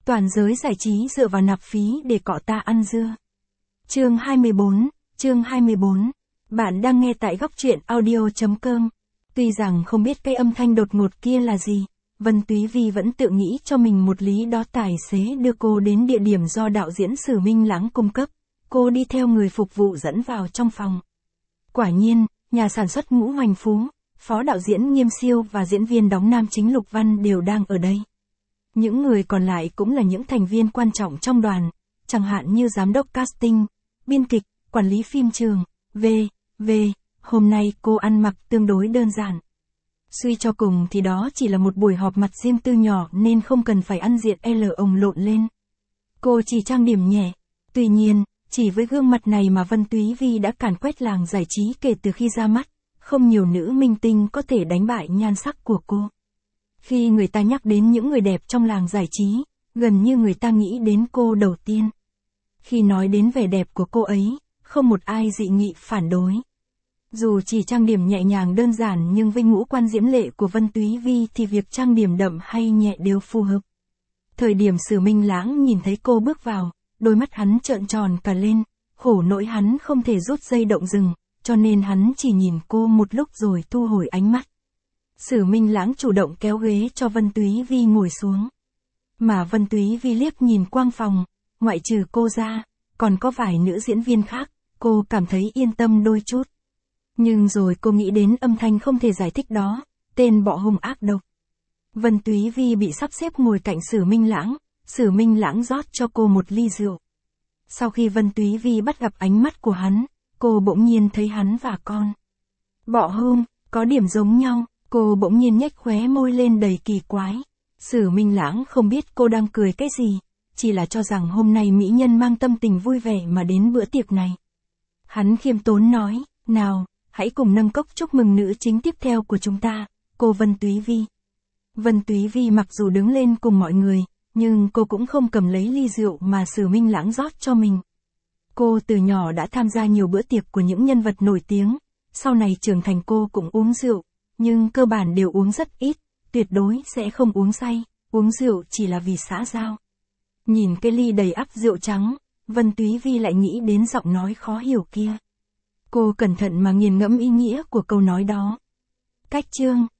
Toàn giới giải trí dựa vào nạp phí để cọ ta ăn dưa. Chương 24. Bạn đang nghe tại góc truyện audio.com. Tuy rằng không biết cái âm thanh đột ngột kia là gì, Vân Túy Vi vẫn tự nghĩ cho mình một lý đó. Tài xế đưa cô đến địa điểm do đạo diễn Sử Minh Lãng cung cấp. Cô đi theo người phục vụ dẫn vào trong phòng. Quả nhiên, nhà sản xuất Ngũ Hoành Phú, phó đạo diễn Nghiêm Siêu và diễn viên đóng nam chính Lục Văn đều đang ở đây. Những người còn lại cũng là những thành viên quan trọng trong đoàn, chẳng hạn như giám đốc casting, biên kịch, quản lý phim trường, v.v. Hôm nay cô ăn mặc tương đối đơn giản. Suy cho cùng thì đó chỉ là một buổi họp mặt riêng tư nhỏ nên không cần phải ăn diện L ồng lộn lên. Cô chỉ trang điểm nhẹ. Tuy nhiên, chỉ với gương mặt này mà Vân Túy Vi đã càn quét làng giải trí kể từ khi ra mắt. Không nhiều nữ minh tinh có thể đánh bại nhan sắc của cô. Khi người ta nhắc đến những người đẹp trong làng giải trí, gần như người ta nghĩ đến cô đầu tiên. Khi nói đến vẻ đẹp của cô ấy, không một ai dị nghị phản đối. Dù chỉ trang điểm nhẹ nhàng đơn giản nhưng với ngũ quan diễm lệ của Vân Túy Vi thì việc trang điểm đậm hay nhẹ đều phù hợp. Thời điểm Sử Minh Lãng nhìn thấy cô bước vào, đôi mắt hắn trợn tròn cả lên, khổ nỗi hắn không thể rút dây động rừng, cho nên hắn chỉ nhìn cô một lúc rồi thu hồi ánh mắt. Sử Minh Lãng chủ động kéo ghế cho Vân Túy Vi ngồi xuống. Mà Vân Túy Vi liếc nhìn quang phòng, ngoại trừ cô ra, còn có vài nữ diễn viên khác, cô cảm thấy yên tâm đôi chút. Nhưng rồi cô nghĩ đến âm thanh không thể giải thích đó, tên bọ hung ác độc. Vân Túy Vi bị sắp xếp ngồi cạnh Sử Minh Lãng rót cho cô một ly rượu. Sau khi Vân Túy Vi bắt gặp ánh mắt của hắn, cô bỗng nhiên thấy hắn và con bọ hung có điểm giống nhau. Cô bỗng nhiên nhếch khóe môi lên đầy kỳ quái. Sử Minh Lãng không biết cô đang cười cái gì, chỉ là cho rằng hôm nay mỹ nhân mang tâm tình vui vẻ mà đến bữa tiệc này. Hắn khiêm tốn nói, nào, hãy cùng nâng cốc chúc mừng nữ chính tiếp theo của chúng ta, cô Vân Túy Vi. Vân Túy Vi mặc dù đứng lên cùng mọi người, nhưng cô cũng không cầm lấy ly rượu mà Sử Minh Lãng rót cho mình. Cô từ nhỏ đã tham gia nhiều bữa tiệc của những nhân vật nổi tiếng, sau này trưởng thành cô cũng uống rượu. Nhưng cơ bản đều uống rất ít, tuyệt đối sẽ không uống say, uống rượu chỉ là vì xã giao. Nhìn cái ly đầy ắp rượu trắng, Vân Túy Vi lại nghĩ đến giọng nói khó hiểu kia. Cô cẩn thận mà nghiền ngẫm ý nghĩa của câu nói đó. Cách chương